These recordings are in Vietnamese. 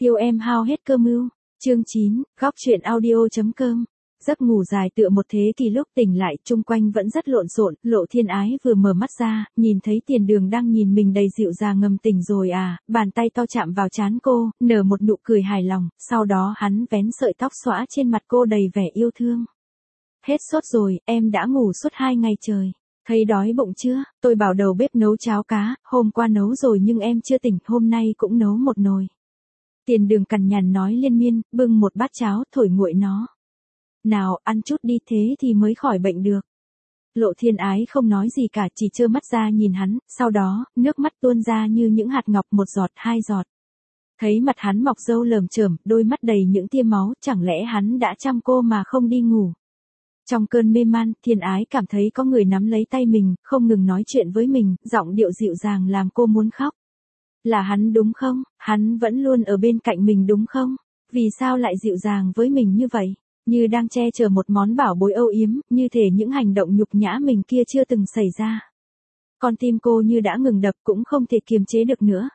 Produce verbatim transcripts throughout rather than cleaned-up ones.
Yêu em hao hết cơ mưu. Chương chín, góc truyện audio.com. Giấc ngủ dài tựa một thế kỷ lúc tỉnh lại, chung quanh vẫn rất lộn xộn. Lộ Thiên Ái vừa mở mắt ra, nhìn thấy Tiền Đường đang nhìn mình đầy dịu dàng. Ngầm tỉnh rồi à? Bàn tay to chạm vào trán cô, nở một nụ cười hài lòng, sau đó hắn vén sợi tóc xõa trên mặt cô đầy vẻ yêu thương. Hết sốt rồi, em đã ngủ suốt hai ngày trời. Thấy đói bụng chưa? Tôi bảo đầu bếp nấu cháo cá, hôm qua nấu rồi nhưng em chưa tỉnh, hôm nay cũng nấu một nồi. Tiền Đường cằn nhằn nói liên miên, bưng một bát cháo, thổi nguội nó. Nào, ăn chút đi, thế thì mới khỏi bệnh được. Lộ Thiên Ái không nói gì cả, chỉ trơ mắt ra nhìn hắn, sau đó, nước mắt tuôn ra như những hạt ngọc, một giọt, hai giọt. Thấy mặt hắn mọc râu lởm chởm, đôi mắt đầy những tia máu, chẳng lẽ hắn đã chăm cô mà không đi ngủ. Trong cơn mê man, Thiên Ái cảm thấy có người nắm lấy tay mình, không ngừng nói chuyện với mình, giọng điệu dịu dàng làm cô muốn khóc. Là hắn đúng không? Hắn vẫn luôn ở bên cạnh mình đúng không? Vì sao lại dịu dàng với mình như vậy? Như đang che chở một món bảo bối âu yếm, như thể những hành động nhục nhã mình kia chưa từng xảy ra. Con tim cô như đã ngừng đập, cũng không thể kiềm chế được nữa.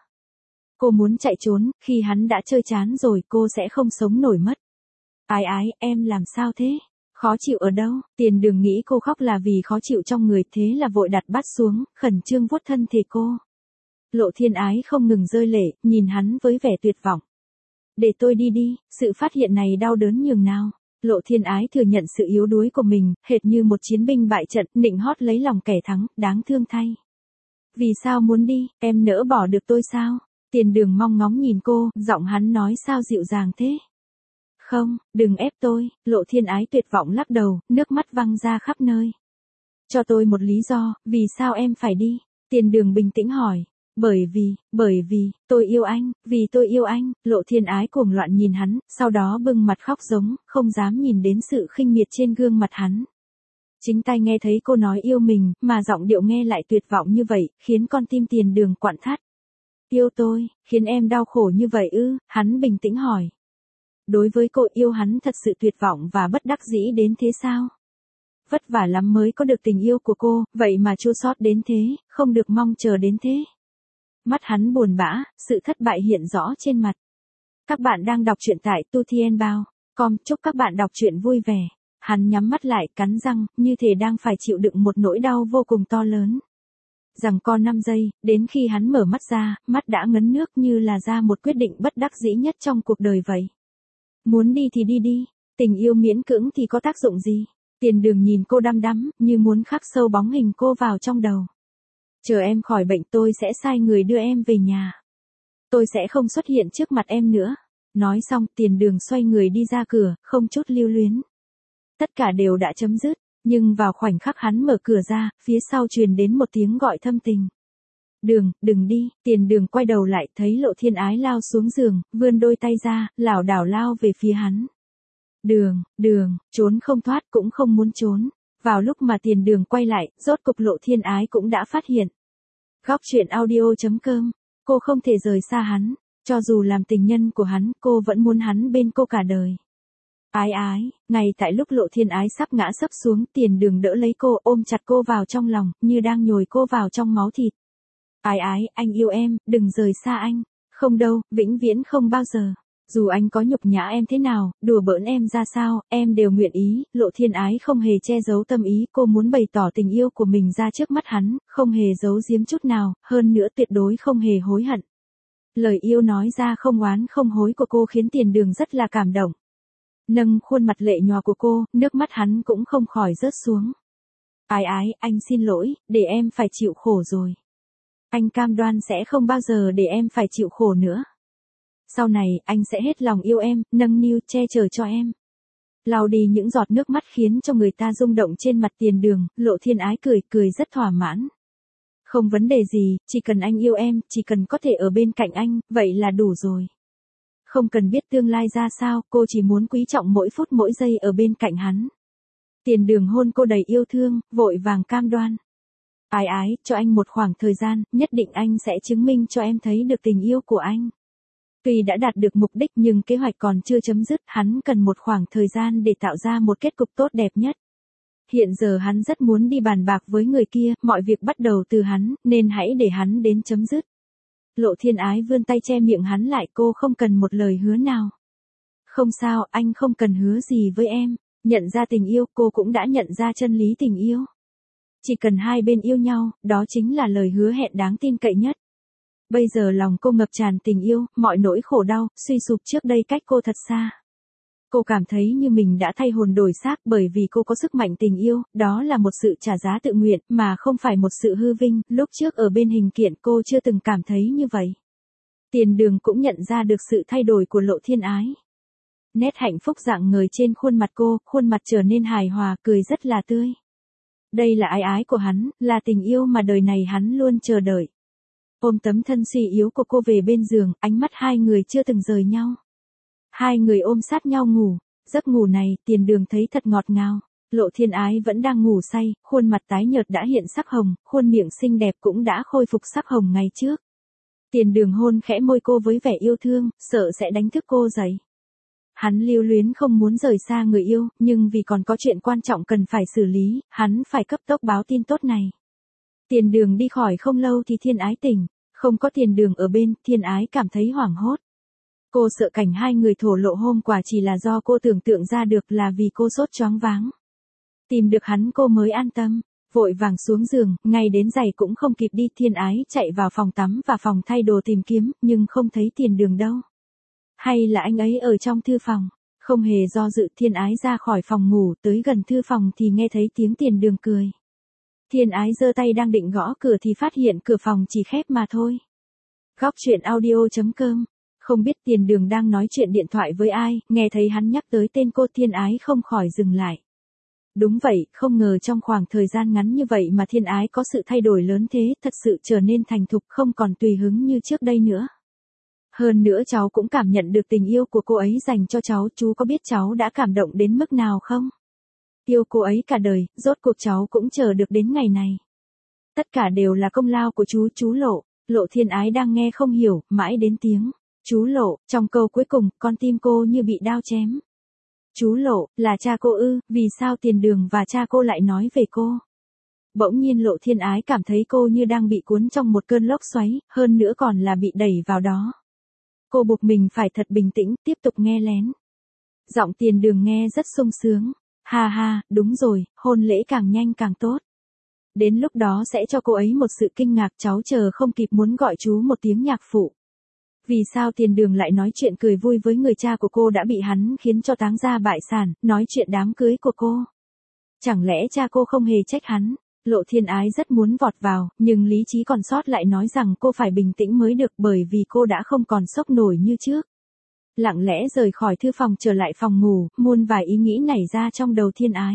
Cô muốn chạy trốn, khi hắn đã chơi chán rồi cô sẽ không sống nổi mất. Ái ái, em làm sao thế? Khó chịu ở đâu? Tiền Đường nghĩ cô khóc là vì khó chịu trong người, thế là vội đặt bát xuống, khẩn trương vuốt thân thể cô. Lộ Thiên Ái không ngừng rơi lệ, nhìn hắn với vẻ tuyệt vọng. Để tôi đi đi, sự phát hiện này đau đớn nhường nào. Lộ Thiên Ái thừa nhận sự yếu đuối của mình, hệt như một chiến binh bại trận, nịnh hót lấy lòng kẻ thắng, đáng thương thay. Vì sao muốn đi, em nỡ bỏ được tôi sao? Tiền Đường mong ngóng nhìn cô, giọng hắn nói sao dịu dàng thế? Không, đừng ép tôi. Lộ Thiên Ái tuyệt vọng lắc đầu, nước mắt văng ra khắp nơi. Cho tôi một lý do, vì sao em phải đi? Tiền Đường bình tĩnh hỏi. Bởi vì, bởi vì, tôi yêu anh, vì tôi yêu anh. Lộ Thiên Ái cuồng loạn nhìn hắn, sau đó bưng mặt khóc giống, không dám nhìn đến sự khinh miệt trên gương mặt hắn. Chính tai nghe thấy cô nói yêu mình, mà giọng điệu nghe lại tuyệt vọng như vậy, khiến con tim Tiền Đường quặn thắt. Yêu tôi, khiến em đau khổ như vậy ư? Hắn bình tĩnh hỏi. Đối với cô, yêu hắn thật sự tuyệt vọng và bất đắc dĩ đến thế sao? Vất vả lắm mới có được tình yêu của cô, vậy mà chua xót đến thế, không được mong chờ đến thế. Mắt hắn buồn bã, sự thất bại hiện rõ trên mặt. Các bạn đang đọc truyện tại tu thiên bao chấm com, chúc các bạn đọc truyện vui vẻ. Hắn nhắm mắt lại, cắn răng, như thể đang phải chịu đựng một nỗi đau vô cùng to lớn. Rằng co năm giây, đến khi hắn mở mắt ra, mắt đã ngấn nước như là ra một quyết định bất đắc dĩ nhất trong cuộc đời vậy. Muốn đi thì đi đi, tình yêu miễn cưỡng thì có tác dụng gì? Tiền Đường nhìn cô đăm đắm, như muốn khắc sâu bóng hình cô vào trong đầu. Chờ em khỏi bệnh tôi sẽ sai người đưa em về nhà. Tôi sẽ không xuất hiện trước mặt em nữa. Nói xong, Tiền Đường xoay người đi ra cửa, không chút lưu luyến. Tất cả đều đã chấm dứt, nhưng vào khoảnh khắc hắn mở cửa ra, phía sau truyền đến một tiếng gọi thâm tình. Đường, đừng đi. Tiền Đường quay đầu lại, thấy Lộ Thiên Ái lao xuống giường, vươn đôi tay ra, lảo đảo lao về phía hắn. Đường, Đường, trốn không thoát cũng không muốn trốn. Vào lúc mà Tiền Đường quay lại, rốt cục Lộ Thiên Ái cũng đã phát hiện. Góc truyện audio.com, cô không thể rời xa hắn, cho dù làm tình nhân của hắn, cô vẫn muốn hắn bên cô cả đời. Ái ái, ngay tại lúc Lộ Thiên Ái sắp ngã sấp xuống, Tiền Đường đỡ lấy cô, ôm chặt cô vào trong lòng, như đang nhồi cô vào trong máu thịt. Ái ái, anh yêu em, đừng rời xa anh. Không đâu, vĩnh viễn không bao giờ. Dù anh có nhục nhã em thế nào, đùa bỡn em ra sao, em đều nguyện ý. Lộ Thiên Ái không hề che giấu tâm ý, cô muốn bày tỏ tình yêu của mình ra trước mắt hắn, không hề giấu giếm chút nào, hơn nữa tuyệt đối không hề hối hận. Lời yêu nói ra không oán không hối của cô khiến Tiền Đường rất là cảm động. Nâng khuôn mặt lệ nhòa của cô, nước mắt hắn cũng không khỏi rớt xuống. Ái ái, anh xin lỗi, để em phải chịu khổ rồi. Anh cam đoan sẽ không bao giờ để em phải chịu khổ nữa. Sau này, anh sẽ hết lòng yêu em, nâng niu, che chở cho em. Lau đi những giọt nước mắt khiến cho người ta rung động trên mặt Tiền Đường, Lộ Thiên Ái cười, cười rất thỏa mãn. Không vấn đề gì, chỉ cần anh yêu em, chỉ cần có thể ở bên cạnh anh, vậy là đủ rồi. Không cần biết tương lai ra sao, cô chỉ muốn quý trọng mỗi phút mỗi giây ở bên cạnh hắn. Tiền Đường hôn cô đầy yêu thương, vội vàng cam đoan. Ái ái, cho anh một khoảng thời gian, nhất định anh sẽ chứng minh cho em thấy được tình yêu của anh. Tuy đã đạt được mục đích nhưng kế hoạch còn chưa chấm dứt, hắn cần một khoảng thời gian để tạo ra một kết cục tốt đẹp nhất. Hiện giờ hắn rất muốn đi bàn bạc với người kia, mọi việc bắt đầu từ hắn, nên hãy để hắn đến chấm dứt. Lộ Thiên Ái vươn tay che miệng hắn lại, cô không cần một lời hứa nào. Không sao, anh không cần hứa gì với em. Nhận ra tình yêu, cô cũng đã nhận ra chân lý tình yêu. Chỉ cần hai bên yêu nhau, đó chính là lời hứa hẹn đáng tin cậy nhất. Bây giờ lòng cô ngập tràn tình yêu, mọi nỗi khổ đau, suy sụp trước đây cách cô thật xa. Cô cảm thấy như mình đã thay hồn đổi xác bởi vì cô có sức mạnh tình yêu, đó là một sự trả giá tự nguyện, mà không phải một sự hư vinh. Lúc trước ở bên hình kiện cô chưa từng cảm thấy như vậy. Tiền Đường cũng nhận ra được sự thay đổi của Lộ Thiên Ái. Nét hạnh phúc rạng ngời trên khuôn mặt cô, khuôn mặt trở nên hài hòa, cười rất là tươi. Đây là ái ái của hắn, là tình yêu mà đời này hắn luôn chờ đợi. Ôm tấm thân suy yếu của cô về bên giường, ánh mắt hai người chưa từng rời nhau. Hai người ôm sát nhau ngủ, giấc ngủ này, Tiền Đường thấy thật ngọt ngào. Lộ Thiên Ái vẫn đang ngủ say, khuôn mặt tái nhợt đã hiện sắc hồng, khuôn miệng xinh đẹp cũng đã khôi phục sắc hồng ngày trước. Tiền Đường hôn khẽ môi cô với vẻ yêu thương, sợ sẽ đánh thức cô dậy. Hắn lưu luyến không muốn rời xa người yêu, nhưng vì còn có chuyện quan trọng cần phải xử lý, hắn phải cấp tốc báo tin tốt này. Tiền Đường đi khỏi không lâu thì Thiên Ái tỉnh, không có Tiền Đường ở bên, Thiên Ái cảm thấy hoảng hốt. Cô sợ cảnh hai người thổ lộ hôm qua chỉ là do cô tưởng tượng ra được, là vì cô sốt choáng váng. Tìm được hắn cô mới an tâm, vội vàng xuống giường, ngay đến giày cũng không kịp đi. Thiên Ái chạy vào phòng tắm và phòng thay đồ tìm kiếm, nhưng không thấy Tiền Đường đâu. Hay là anh ấy ở trong thư phòng? Không hề do dự, Thiên Ái ra khỏi phòng ngủ, tới gần thư phòng thì nghe thấy tiếng Tiền Đường cười. Thiên Ái giơ tay đang định gõ cửa thì phát hiện cửa phòng chỉ khép mà thôi. Góc truyện audio chấm com. Không biết Tiền Đường đang nói chuyện điện thoại với ai, nghe thấy hắn nhắc tới tên cô, Thiên Ái không khỏi dừng lại. Đúng vậy, không ngờ trong khoảng thời gian ngắn như vậy mà Thiên Ái có sự thay đổi lớn thế, thật sự trở nên thành thục, không còn tùy hứng như trước đây nữa. Hơn nữa cháu cũng cảm nhận được tình yêu của cô ấy dành cho cháu, chú có biết cháu đã cảm động đến mức nào không? Yêu cô ấy cả đời, rốt cuộc cháu cũng chờ được đến ngày này. Tất cả đều là công lao của chú, chú Lộ. Lộ Thiên Ái đang nghe không hiểu, mãi đến tiếng chú Lộ, trong câu cuối cùng, con tim cô như bị đao chém. Chú Lộ, là cha cô ư, vì sao Tiền Đường và cha cô lại nói về cô? Bỗng nhiên Lộ Thiên Ái cảm thấy cô như đang bị cuốn trong một cơn lốc xoáy, hơn nữa còn là bị đẩy vào đó. Cô buộc mình phải thật bình tĩnh, tiếp tục nghe lén. Giọng Tiền Đường nghe rất sung sướng. Ha ha, đúng rồi, hôn lễ càng nhanh càng tốt. Đến lúc đó sẽ cho cô ấy một sự kinh ngạc, cháu chờ không kịp muốn gọi chú một tiếng nhạc phụ. Vì sao Tiền Đường lại nói chuyện cười vui với người cha của cô đã bị hắn khiến cho táng gia bại sản, nói chuyện đám cưới của cô? Chẳng lẽ cha cô không hề trách hắn? Lộ Thiên Ái rất muốn vọt vào, nhưng lý trí còn sót lại nói rằng cô phải bình tĩnh mới được, bởi vì cô đã không còn sốc nổi như trước. Lặng lẽ rời khỏi thư phòng trở lại phòng ngủ, muôn vài ý nghĩ nảy ra trong đầu Thiên Ái.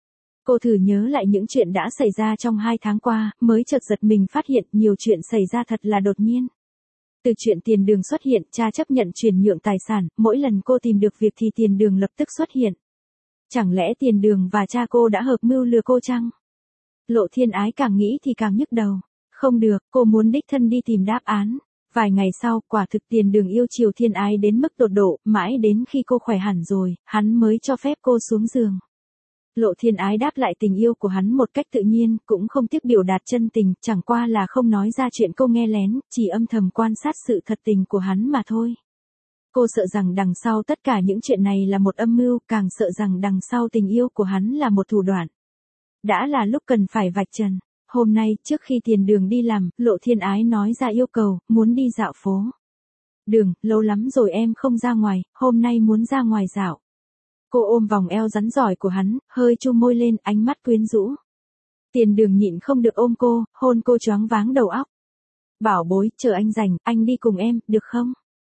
Cô thử nhớ lại những chuyện đã xảy ra trong hai tháng qua, mới chợt giật mình phát hiện nhiều chuyện xảy ra thật là đột nhiên. Từ chuyện Tiền Đường xuất hiện, cha chấp nhận chuyển nhượng tài sản, mỗi lần cô tìm được việc thì Tiền Đường lập tức xuất hiện. Chẳng lẽ Tiền Đường và cha cô đã hợp mưu lừa cô chăng? Lộ Thiên Ái càng nghĩ thì càng nhức đầu. Không được, cô muốn đích thân đi tìm đáp án. Vài ngày sau, quả thực Tiền Đường yêu chiều Thiên Ái đến mức tột độ, mãi đến khi cô khỏe hẳn rồi, hắn mới cho phép cô xuống giường. Lộ Thiên Ái đáp lại tình yêu của hắn một cách tự nhiên, cũng không tiếc biểu đạt chân tình, chẳng qua là không nói ra chuyện cô nghe lén, chỉ âm thầm quan sát sự thật tình của hắn mà thôi. Cô sợ rằng đằng sau tất cả những chuyện này là một âm mưu, càng sợ rằng đằng sau tình yêu của hắn là một thủ đoạn. Đã là lúc cần phải vạch trần. Hôm nay, trước khi Tiền Đường đi làm, Lộ Thiên Ái nói ra yêu cầu, muốn đi dạo phố. Đường, lâu lắm rồi em không ra ngoài, hôm nay muốn ra ngoài dạo. Cô ôm vòng eo rắn giỏi của hắn, hơi chu môi lên, ánh mắt quyến rũ. Tiền Đường nhịn không được ôm cô, hôn cô choáng váng đầu óc. Bảo bối, chờ anh rảnh, anh đi cùng em, được không?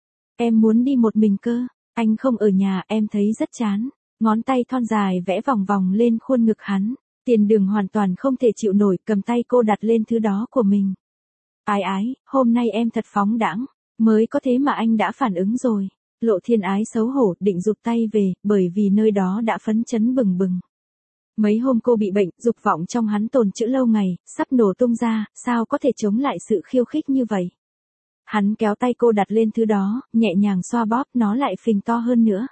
Em muốn đi một mình cơ, anh không ở nhà, em thấy rất chán. Ngón tay thon dài vẽ vòng vòng lên khuôn ngực hắn. Tiền Đường hoàn toàn không thể chịu nổi, cầm tay cô đặt lên thứ đó của mình. Ái ái, hôm nay em thật phóng đãng, mới có thế mà anh đã phản ứng rồi. Lộ Thiên Ái xấu hổ, định rụt tay về, bởi vì nơi đó đã phấn chấn bừng bừng. Mấy hôm cô bị bệnh, dục vọng trong hắn tồn trữ lâu ngày, sắp nổ tung ra, sao có thể chống lại sự khiêu khích như vậy. Hắn kéo tay cô đặt lên thứ đó, nhẹ nhàng xoa bóp, nó lại phình to hơn nữa.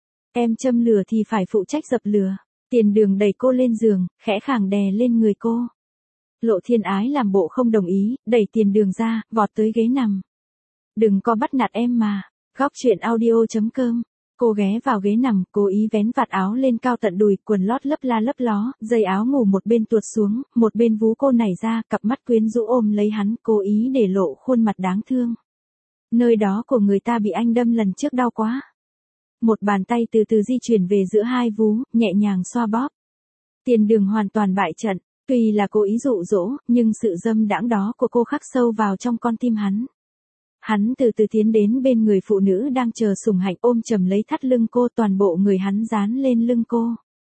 Em châm lửa thì phải phụ trách dập lửa. Tiền Đường đẩy cô lên giường, khẽ khàng đè lên người cô. Lộ Thiên Ái làm bộ không đồng ý, đẩy Tiền Đường ra, vọt tới ghế nằm. Đừng có bắt nạt em mà. Góc chuyện audio.com. Cô ghé vào ghế nằm, cố ý vén vạt áo lên cao tận đùi, quần lót lấp la lấp ló, dây áo ngủ một bên tuột xuống, một bên vú cô nảy ra, cặp mắt quyến rũ ôm lấy hắn, cố ý để lộ khuôn mặt đáng thương. Nơi đó của người ta bị anh đâm lần trước đau quá. Một bàn tay từ từ di chuyển về giữa hai vú, nhẹ nhàng xoa bóp. Tiền Đường hoàn toàn bại trận, tuy là cố ý dụ dỗ, nhưng sự dâm đãng đó của cô khắc sâu vào trong con tim hắn. Hắn từ từ tiến đến bên người phụ nữ đang chờ sủng hạnh, ôm chầm lấy thắt lưng cô, toàn bộ người hắn dán lên lưng cô.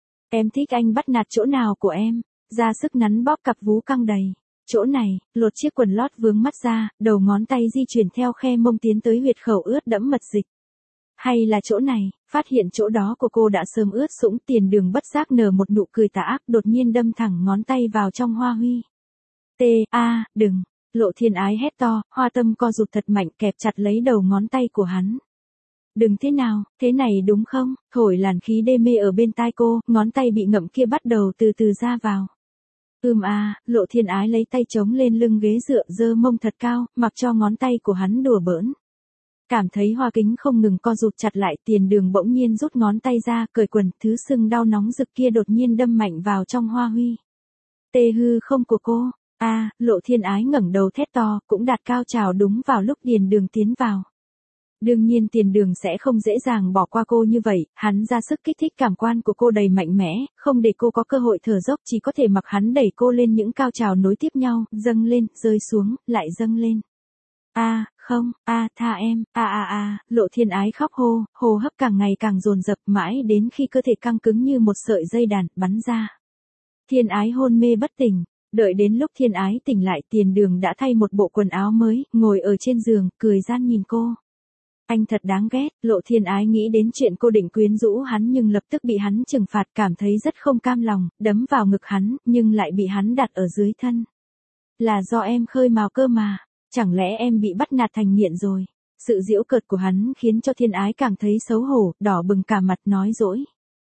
Em thích anh bắt nạt chỗ nào của em? Ra sức nắn bóp cặp vú căng đầy. Chỗ này, lột chiếc quần lót vướng mắt ra, đầu ngón tay di chuyển theo khe mông tiến tới huyệt khẩu ướt đẫm mật dịch. Hay là chỗ này, phát hiện chỗ đó của cô đã sớm ướt sũng, Tiền Đường bất giác nở một nụ cười tà ác, đột nhiên đâm thẳng ngón tay vào trong hoa huy. T, a, đừng. Lộ Thiên Ái hét to, hoa tâm co rụt thật mạnh, kẹp chặt lấy đầu ngón tay của hắn. Đừng thế nào, thế này đúng không? Thổi làn khí đê mê ở bên tai cô, ngón tay bị ngậm kia bắt đầu từ từ ra vào. Ưm a, Lộ Thiên Ái lấy tay chống lên lưng ghế dựa, giơ mông thật cao, mặc cho ngón tay của hắn đùa bỡn. Cảm thấy hoa kính không ngừng co rụt chặt lại, Tiền Đường bỗng nhiên rút ngón tay ra, cởi quần, thứ sưng đau nóng rực kia đột nhiên đâm mạnh vào trong hoa huy. Tê hư không của cô. A, à, Lộ Thiên Ái ngẩng đầu thét to, cũng đạt cao trào đúng vào lúc Tiền Đường tiến vào. Đương nhiên Tiền Đường sẽ không dễ dàng bỏ qua cô như vậy, hắn ra sức kích thích cảm quan của cô đầy mạnh mẽ, không để cô có cơ hội thở dốc, chỉ có thể mặc hắn đẩy cô lên những cao trào nối tiếp nhau, dâng lên, rơi xuống, lại dâng lên. A, à, không, a, à, tha em, a a a, Lộ Thiên Ái khóc hô, hô hấp càng ngày càng dồn dập mãi đến khi cơ thể căng cứng như một sợi dây đàn, bắn ra. Thiên Ái hôn mê bất tỉnh. Đợi đến lúc Thiên Ái tỉnh lại, Tiền Đường đã thay một bộ quần áo mới, ngồi ở trên giường, cười gian nhìn cô. Anh thật đáng ghét, Lộ Thiên Ái nghĩ đến chuyện cô định quyến rũ hắn nhưng lập tức bị hắn trừng phạt, cảm thấy rất không cam lòng, đấm vào ngực hắn, nhưng lại bị hắn đặt ở dưới thân. Là do em khơi mào cơ mà, chẳng lẽ em bị bắt nạt thành nghiện rồi? Sự giễu cợt của hắn khiến cho Thiên Ái càng thấy xấu hổ, đỏ bừng cả mặt nói dỗi.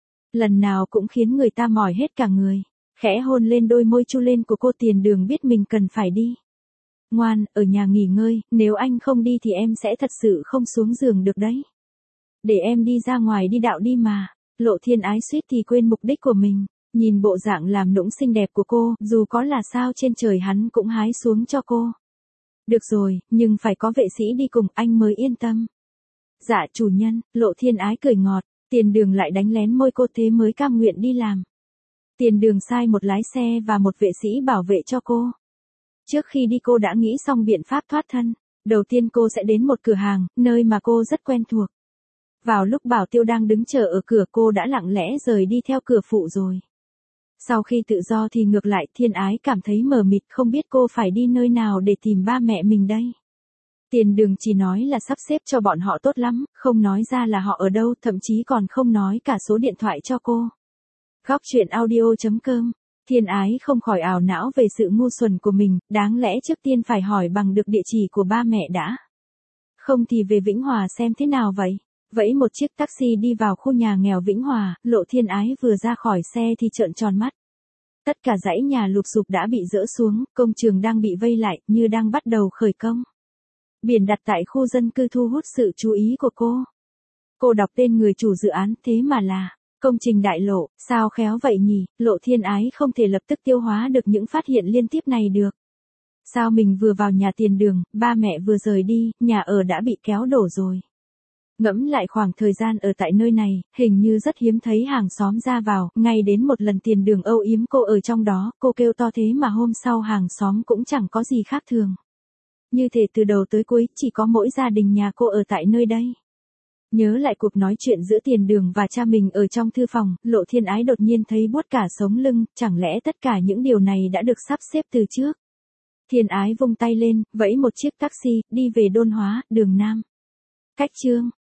Lần nào cũng khiến người ta mỏi hết cả người. Khẽ hôn lên đôi môi chu lên của cô, Tiền Đường biết mình cần phải đi. Ngoan, ở nhà nghỉ ngơi, nếu anh không đi thì em sẽ thật sự không xuống giường được đấy. Để em đi ra ngoài đi đạo đi mà. Lộ Thiên Ái suýt thì quên mục đích của mình, nhìn bộ dạng làm nũng xinh đẹp của cô, dù có là sao trên trời hắn cũng hái xuống cho cô. Được rồi, nhưng phải có vệ sĩ đi cùng anh mới yên tâm. Dạ chủ nhân, Lộ Thiên Ái cười ngọt, Tiền Đường lại đánh lén môi cô, thế mới cam nguyện đi làm. Tiền Đường sai một lái xe và một vệ sĩ bảo vệ cho cô. Trước khi đi cô đã nghĩ xong biện pháp thoát thân. Đầu tiên cô sẽ đến một cửa hàng, nơi mà cô rất quen thuộc. Vào lúc Bảo Tiêu đang đứng chờ ở cửa, cô đã lặng lẽ rời đi theo cửa phụ rồi. Sau khi tự do thì ngược lại, Thiên Ái cảm thấy mờ mịt, không biết cô phải đi nơi nào để tìm ba mẹ mình đây. Tiền Đường chỉ nói là sắp xếp cho bọn họ tốt lắm, không nói ra là họ ở đâu, thậm chí còn không nói cả số điện thoại cho cô. Góc chuyện audio.com. Thiên Ái không khỏi ảo não về sự ngu xuẩn của mình, đáng lẽ trước tiên phải hỏi bằng được địa chỉ của ba mẹ đã. Không thì về Vĩnh Hòa xem thế nào vậy? Vẫy một chiếc taxi đi vào khu nhà nghèo Vĩnh Hòa, Lộ Thiên Ái vừa ra khỏi xe thì trợn tròn mắt. Tất cả dãy nhà lụp xụp đã bị dỡ xuống, công trường đang bị vây lại, như đang bắt đầu khởi công. Biển đặt tại khu dân cư thu hút sự chú ý của cô. Cô đọc tên người chủ dự án, thế mà là công trình đại lộ, sao khéo vậy nhỉ? Lộ Thiên Ái không thể lập tức tiêu hóa được những phát hiện liên tiếp này được. Sao mình vừa vào nhà Tiền Đường, ba mẹ vừa rời đi, nhà ở đã bị kéo đổ rồi. Ngẫm lại khoảng thời gian ở tại nơi này, hình như rất hiếm thấy hàng xóm ra vào, ngay đến một lần Tiền Đường âu yếm cô ở trong đó, cô kêu to thế mà hôm sau hàng xóm cũng chẳng có gì khác thường. Như thể từ đầu tới cuối, chỉ có mỗi gia đình nhà cô ở tại nơi đây. Nhớ lại cuộc nói chuyện giữa Tiền Đường và cha mình ở trong thư phòng, Lộ Thiên Ái đột nhiên thấy buốt cả sống lưng, chẳng lẽ tất cả những điều này đã được sắp xếp từ trước. Thiên Ái vung tay lên, vẫy một chiếc taxi, đi về Đôn Hóa, đường Nam. Cách chương